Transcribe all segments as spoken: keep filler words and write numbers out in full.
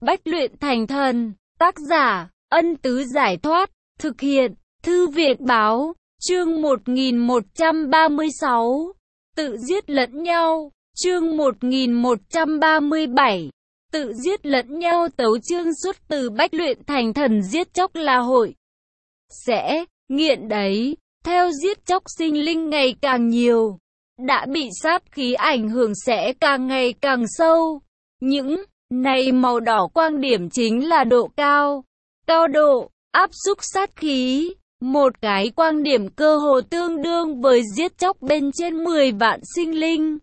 Bách luyện thành thần. Tác giả, Ân Tứ Giải Thoát. Thực hiện, Thư viện Báo. Chương một nghìn một trăm ba mươi sáu. Tự giết lẫn nhau. Chương một nghìn một trăm ba mươi bảy. Tự giết lẫn nhau. Tấu chương xuất từ Bách luyện thành thần. Giết chóc là hội sẽ nghiện đấy. Theo giết chóc sinh linh ngày càng nhiều, đã bị sát khí ảnh hưởng sẽ càng ngày càng sâu. Những này màu đỏ quang điểm chính là độ cao, cao độ, áp xúc sát khí. Một cái quang điểm cơ hồ tương đương với giết chóc bên trên mười vạn sinh linh.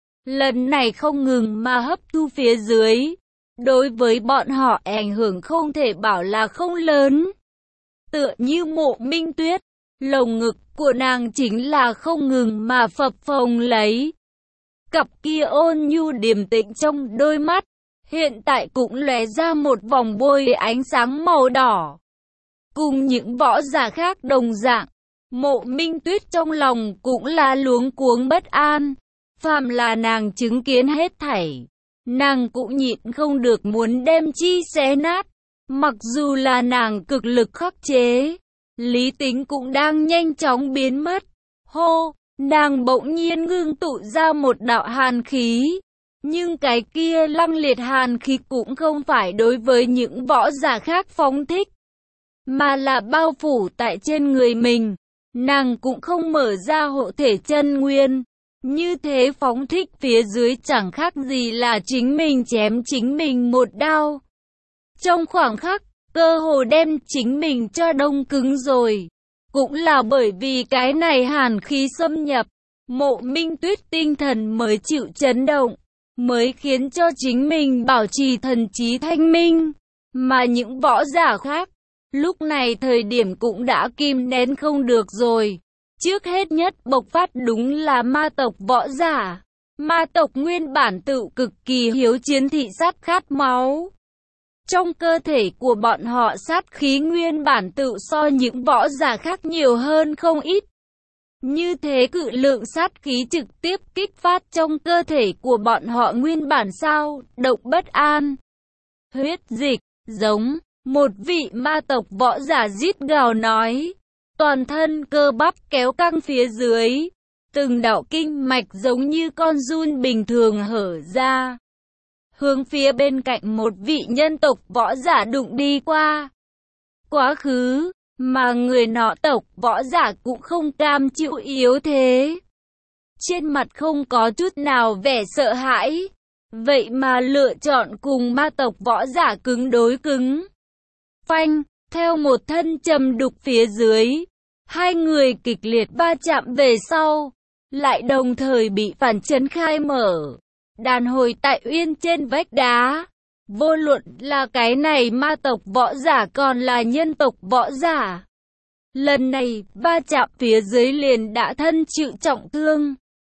Lần này không ngừng mà hấp thu phía dưới. Đối với bọn họ ảnh hưởng không thể bảo là không lớn. Tựa như Mộ Minh Tuyết, lồng ngực của nàng chính là không ngừng mà phập phồng lấy. Cặp kia ôn nhu điềm tĩnh trong đôi mắt, hiện tại cũng lóe ra một vòng bôi ánh sáng màu đỏ. Cùng những võ giả khác đồng dạng, Mộ Minh Tuyết trong lòng cũng là luống cuống bất an. Phàm là nàng chứng kiến hết thảy, nàng cũng nhịn không được muốn đem chi xé nát. Mặc dù là nàng cực lực khắc chế, lý tính cũng đang nhanh chóng biến mất. Hô, nàng bỗng nhiên ngưng tụ ra một đạo hàn khí. Nhưng cái kia lăng liệt hàn khí cũng không phải đối với những võ giả khác phóng thích, mà là bao phủ tại trên người mình. Nàng cũng không mở ra hộ thể chân nguyên. Như thế phóng thích phía dưới chẳng khác gì là chính mình chém chính mình một đao. Trong khoảng khắc, cơ hồ đem chính mình cho đông cứng rồi. Cũng là bởi vì cái này hàn khí xâm nhập, Mộ Minh Tuyết tinh thần mới chịu chấn động, mới khiến cho chính mình bảo trì thần trí thanh minh. Mà những võ giả khác, lúc này thời điểm cũng đã kìm nén không được rồi. Trước hết nhất bộc phát đúng là ma tộc võ giả. Ma tộc nguyên bản tự cực kỳ hiếu chiến thị sát khát máu. Trong cơ thể của bọn họ sát khí nguyên bản tự so những võ giả khác nhiều hơn không ít. Như thế cự lượng sát khí trực tiếp kích phát trong cơ thể của bọn họ nguyên bản sao động bất an. Huyết dịch, giống, một vị ma tộc võ giả rít gào nói. Toàn thân cơ bắp kéo căng phía dưới. Từng đạo kinh mạch giống như con giun bình thường hở ra. Hướng phía bên cạnh một vị nhân tộc võ giả đụng đi qua. Quá khứ, mà người nọ tộc võ giả cũng không cam chịu yếu thế. Trên mặt không có chút nào vẻ sợ hãi. Vậy mà lựa chọn cùng ma tộc võ giả cứng đối cứng. Phanh, theo một thân trầm đục phía dưới. Hai người kịch liệt va chạm về sau. Lại đồng thời bị phản chấn khai mở. Đàn hồi tại uyên trên vách đá. Vô luận là cái này ma tộc võ giả còn là nhân tộc võ giả. Lần này va chạm phía dưới liền đã thân chịu trọng thương.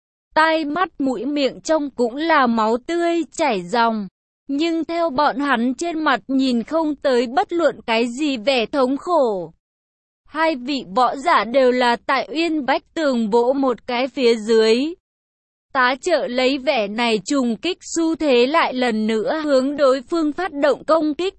Tai mắt mũi miệng trong cũng là máu tươi chảy ròng. Nhưng theo bọn hắn trên mặt nhìn không tới bất luận cái gì vẻ thống khổ. Hai vị võ giả đều là tại uyên vách tường vỗ một cái phía dưới. Tá trợ lấy vẻ này trùng kích xu thế lại lần nữa hướng đối phương phát động công kích.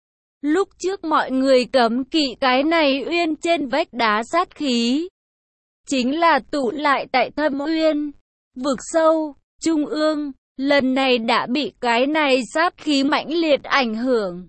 Lúc trước mọi người cấm kỵ cái này uyên trên vách đá sát khí. Chính là tụ lại tại thâm uyên, vực sâu, trung ương. Lần này đã bị cái này sát khí mãnh liệt ảnh hưởng.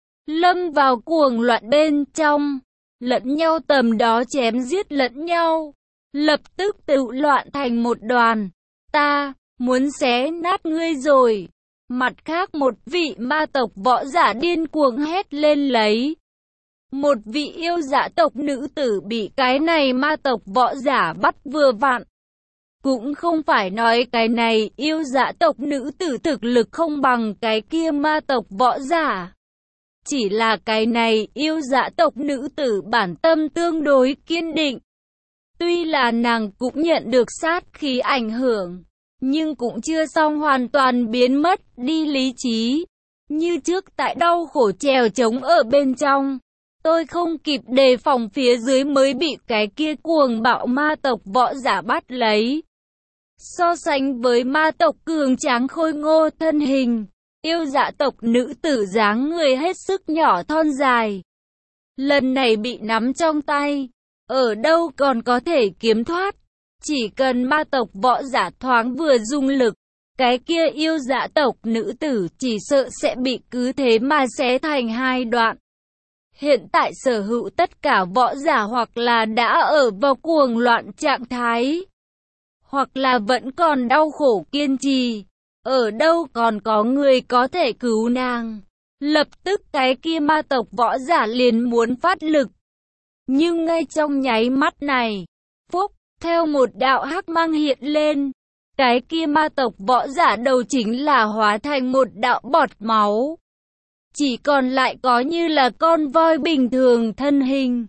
Lâm vào cuồng loạn bên trong. Lẫn nhau tầm đó chém giết lẫn nhau. Lập tức tự loạn thành một đoàn. Ta, muốn xé nát ngươi rồi. Mặt khác một vị ma tộc võ giả điên cuồng hét lên lấy. Một vị yêu dã tộc nữ tử bị cái này ma tộc võ giả bắt vừa vặn. Cũng không phải nói cái này yêu dã tộc nữ tử thực lực không bằng cái kia ma tộc võ giả. Chỉ là cái này yêu dã tộc nữ tử bản tâm tương đối kiên định. Tuy là nàng cũng nhận được sát khí ảnh hưởng, nhưng cũng chưa xong hoàn toàn biến mất đi lý trí. Như trước tại đau khổ trèo trống ở bên trong. Tôi không kịp đề phòng phía dưới mới bị cái kia cuồng bạo ma tộc võ giả bắt lấy. So sánh với ma tộc cường tráng khôi ngô thân hình, Yêu dạ tộc nữ tử dáng người hết sức nhỏ thon dài. Lần này bị nắm trong tay, ở đâu còn có thể kiếm thoát. Chỉ cần ma tộc võ giả thoáng vừa dùng lực, cái kia yêu dạ tộc nữ tử chỉ sợ sẽ bị cứ thế mà xé thành hai đoạn. Hiện tại sở hữu tất cả võ giả hoặc là đã ở vào cuồng loạn trạng thái, hoặc là vẫn còn đau khổ kiên trì. Ở đâu còn có người có thể cứu nàng. Lập tức cái kia ma tộc võ giả liền muốn phát lực. Nhưng ngay trong nháy mắt này, phúc, theo một đạo hắc mang hiện lên, cái kia ma tộc võ giả đầu chính là hóa thành một đạo bọt máu. Chỉ còn lại có như là con voi bình thường thân hình.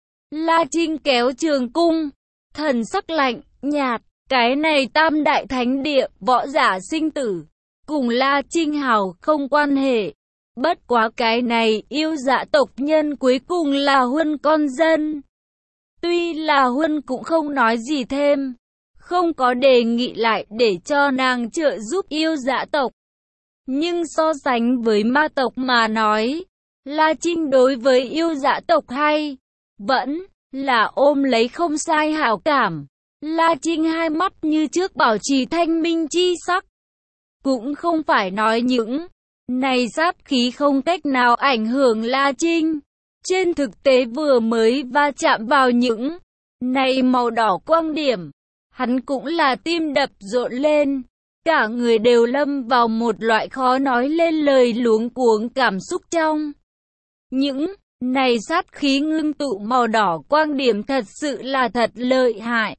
La Trinh kéo trường cung, thần sắc lạnh, nhạt, cái này tam đại thánh địa, võ giả sinh tử, cùng La Trinh hào không quan hệ. Bất quá cái này yêu dạ tộc nhân cuối cùng là Huân con dân. Tuy là Huân cũng không nói gì thêm, không có đề nghị lại để cho nàng trợ giúp yêu dạ tộc. Nhưng so sánh với ma tộc mà nói, La Trinh đối với yêu dạ tộc hay vẫn là ôm lấy không sai hảo cảm. La Trinh hai mắt như trước bảo trì thanh minh chi sắc. Cũng không phải nói những này sát khí không cách nào ảnh hưởng La Trinh. Trên thực tế vừa mới va chạm vào những này màu đỏ quang điểm, hắn cũng là tim đập rộn lên. Cả người đều lâm vào một loại khó nói lên lời luống cuống cảm xúc trong. Những này sát khí ngưng tụ màu đỏ quang điểm thật sự là thật lợi hại.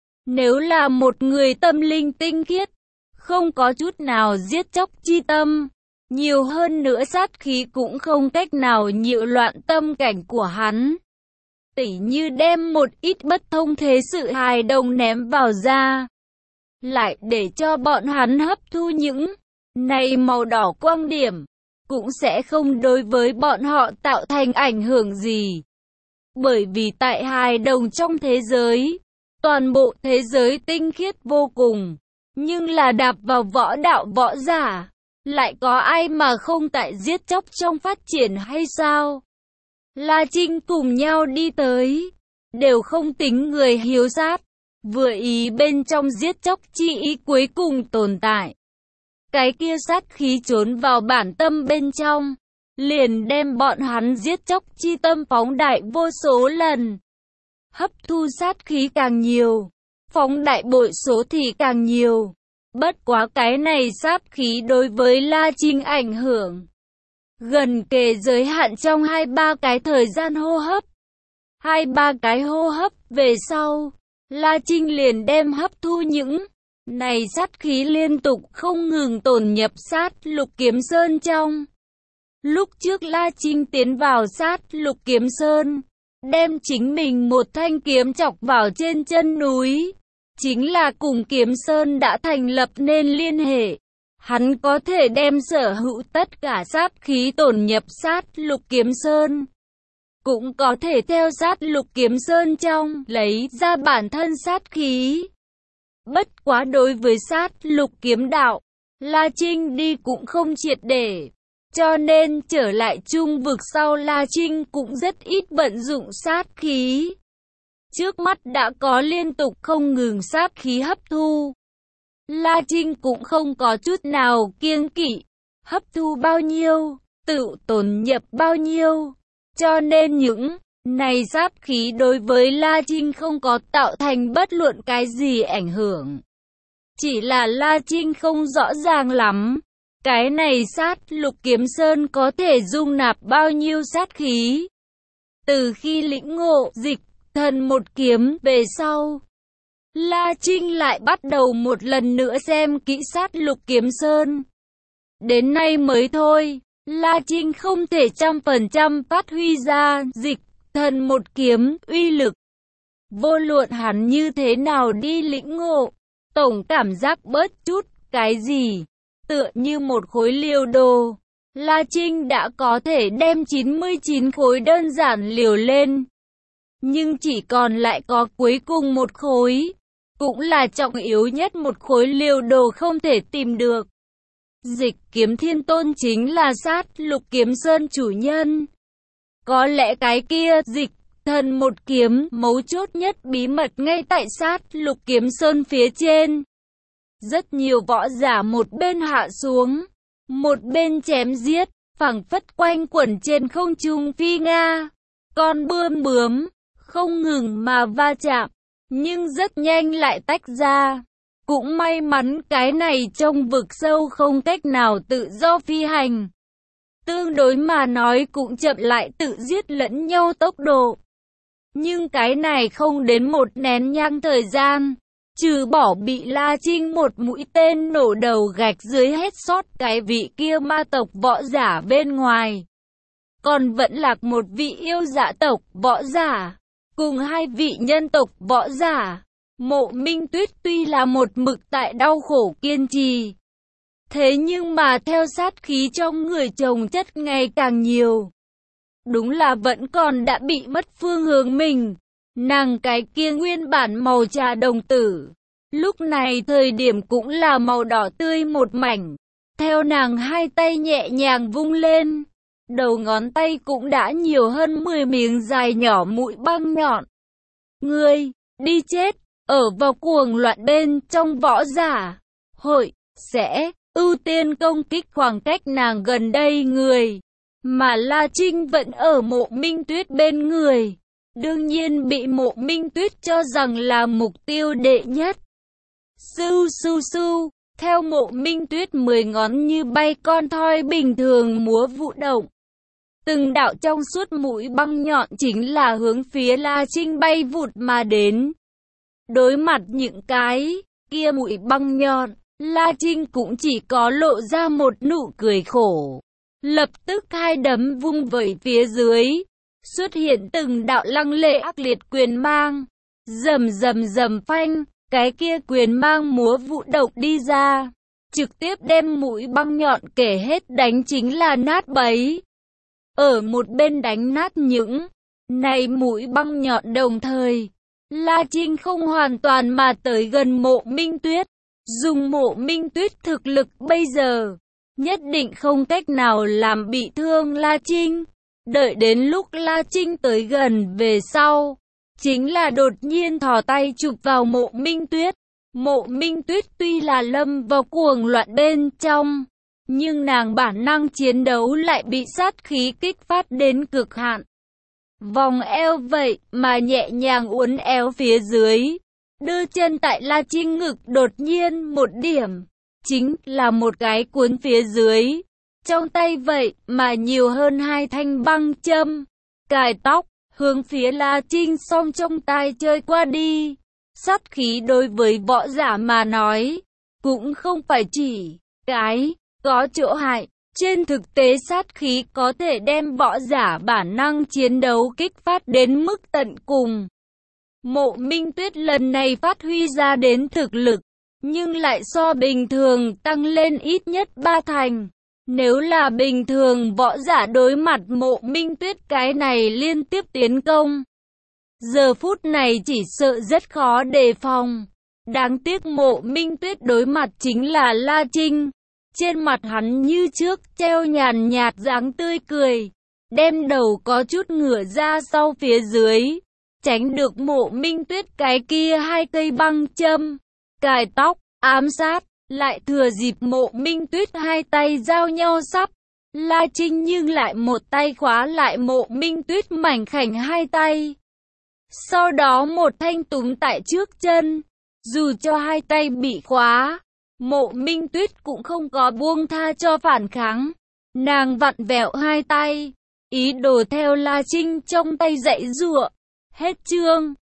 Nếu là một người tâm linh tinh khiết, không có chút nào giết chóc chi tâm, nhiều hơn nữa sát khí cũng không cách nào nhiễu loạn tâm cảnh của hắn. Tỉ như đem một ít bất thông thế sự hài đồng ném vào da, lại để cho bọn hắn hấp thu những này màu đỏ quang điểm, cũng sẽ không đối với bọn họ tạo thành ảnh hưởng gì. Bởi vì tại hài đồng trong thế giới, toàn bộ thế giới tinh khiết vô cùng, nhưng là đạp vào võ đạo võ giả, lại có ai mà không tại giết chóc trong phát triển hay sao? La Trinh cùng nhau đi tới, đều không tính người hiếu sát, vừa ý bên trong giết chóc chi ý cuối cùng tồn tại. Cái kia sát khí trốn vào bản tâm bên trong, liền đem bọn hắn giết chóc chi tâm phóng đại vô số lần. Hấp thu sát khí càng nhiều, phóng đại bội số thì càng nhiều. Bất quá cái này sát khí đối với La Trinh ảnh hưởng gần kề giới hạn trong hai ba cái thời gian hô hấp. Hai ba cái hô hấp về sau, La Trinh liền đem hấp thu những này sát khí liên tục không ngừng tổn nhập sát lục kiếm sơn trong. Lúc trước La Trinh tiến vào sát lục kiếm sơn, đem chính mình một thanh kiếm chọc vào trên chân núi, chính là cùng kiếm sơn đã thành lập nên liên hệ. Hắn có thể đem sở hữu tất cả sát khí tổn nhập sát lục kiếm sơn, cũng có thể theo sát lục kiếm sơn trong lấy ra bản thân sát khí. Bất quá đối với sát lục kiếm đạo, La Trinh đi cũng không triệt để, cho nên trở lại trung vực sau La Trinh cũng rất ít vận dụng sát khí. Trước mắt đã có liên tục không ngừng sát khí hấp thu. La Trinh cũng không có chút nào kiêng kỵ, hấp thu bao nhiêu, tự tổn nhập bao nhiêu. Cho nên những này sát khí đối với La Trinh không có tạo thành bất luận cái gì ảnh hưởng. Chỉ là La Trinh không rõ ràng lắm, cái này sát lục kiếm sơn có thể dung nạp bao nhiêu sát khí. Từ khi lĩnh ngộ dịch thần một kiếm về sau, La Trinh lại bắt đầu một lần nữa xem kỹ sát lục kiếm sơn. Đến nay mới thôi, La Trinh không thể trăm phần trăm phát huy ra dịch thần một kiếm uy lực. Vô luận hắn như thế nào đi lĩnh ngộ, tổng cảm giác bớt chút cái gì, tựa như một khối liều đồ. La Trinh đã có thể đem chín mươi chín khối đơn giản liều lên, nhưng chỉ còn lại có cuối cùng một khối, cũng là trọng yếu nhất một khối liều đồ không thể tìm được. Dịch kiếm thiên tôn chính là sát lục kiếm sơn chủ nhân. Có lẽ cái kia dịch thần một kiếm mấu chốt nhất bí mật ngay tại sát lục kiếm sơn phía trên. Rất nhiều võ giả một bên hạ xuống, một bên chém giết, phảng phất quanh quẩn trên không trung phi nga. Con bươm bướm, không ngừng mà va chạm, nhưng rất nhanh lại tách ra. Cũng may mắn cái này trong vực sâu không cách nào tự do phi hành. Tương đối mà nói cũng chậm lại tự giết lẫn nhau tốc độ. Nhưng cái này không đến một nén nhang thời gian, trừ bỏ bị La Trinh một mũi tên nổ đầu gạch dưới hết sót cái vị kia ma tộc võ giả bên ngoài. Còn vẫn lạc một vị yêu dạ tộc võ giả, cùng hai vị nhân tộc võ giả. Mộ Minh Tuyết tuy là một mực tại đau khổ kiên trì, thế nhưng mà theo sát khí trong người chồng chất ngày càng nhiều. Đúng là vẫn còn đã bị mất phương hướng mình. Nàng cái kia nguyên bản màu trà đồng tử, lúc này thời điểm cũng là màu đỏ tươi một mảnh. Theo nàng hai tay nhẹ nhàng vung lên, đầu ngón tay cũng đã nhiều hơn mười miếng dài nhỏ mũi băng nhọn. Ngươi, đi chết! Ở vào cuồng loạn bên trong võ giả hội, sẽ ưu tiên công kích khoảng cách nàng gần đây người. Mà La Trinh vẫn ở Mộ Minh Tuyết bên người. Đương nhiên bị Mộ Minh Tuyết cho rằng là mục tiêu đệ nhất. Su su su, theo Mộ Minh Tuyết mười ngón như bay con thoi bình thường múa vụ động. Từng đạo trong suốt mũi băng nhọn chính là hướng phía La Trinh bay vụt mà đến. Đối mặt những cái kia mũi băng nhọn, La Trinh cũng chỉ có lộ ra một nụ cười khổ. Lập tức hai đấm vung vẩy phía dưới, xuất hiện từng đạo lăng lệ ác liệt quyền mang. Rầm rầm rầm phanh, cái kia quyền mang múa vụ động đi ra, trực tiếp đem mũi băng nhọn kể hết đánh chính là nát bấy. Ở một bên đánh nát những này mũi băng nhọn đồng thời, La Trinh không hoàn toàn mà tới gần Mộ Minh Tuyết. Dùng Mộ Minh Tuyết thực lực bây giờ, nhất định không cách nào làm bị thương La Trinh. Đợi đến lúc La Trinh tới gần về sau, chính là đột nhiên thò tay chụp vào Mộ Minh Tuyết. Mộ Minh Tuyết tuy là lâm vào cuồng loạn bên trong, nhưng nàng bản năng chiến đấu lại bị sát khí kích phát đến cực hạn. Vòng eo vậy mà nhẹ nhàng uốn éo phía dưới, đưa chân tại La Trinh ngực đột nhiên một điểm, chính là một cái cuốn phía dưới. Trong tay vậy mà nhiều hơn hai thanh băng châm, cài tóc, hướng phía La Trinh song trong tai chơi qua đi. Sát khí đối với võ giả mà nói, cũng không phải chỉ cái có chỗ hại. Trên thực tế sát khí có thể đem võ giả bản năng chiến đấu kích phát đến mức tận cùng. Mộ Minh Tuyết lần này phát huy ra đến thực lực, nhưng lại so bình thường tăng lên ít nhất ba thành. Nếu là bình thường võ giả đối mặt Mộ Minh Tuyết cái này liên tiếp tiến công, giờ phút này chỉ sợ rất khó đề phòng. Đáng tiếc Mộ Minh Tuyết đối mặt chính là La Trinh. Trên mặt hắn như trước treo nhàn nhạt dáng tươi cười, đem đầu có chút ngửa ra sau phía dưới, tránh được Mộ Minh Tuyết cái kia hai cây băng châm, cài tóc, ám sát, lại thừa dịp Mộ Minh Tuyết hai tay giao nhau sắp. La Trinh nhưng lại một tay khóa lại Mộ Minh Tuyết mảnh khảnh hai tay. Sau đó một thanh túm tại trước chân, dù cho hai tay bị khóa, Mộ Minh Tuyết cũng không có buông tha cho phản kháng. Nàng vặn vẹo hai tay, ý đồ theo La Trinh trong tay dãy giụa. Hết chương.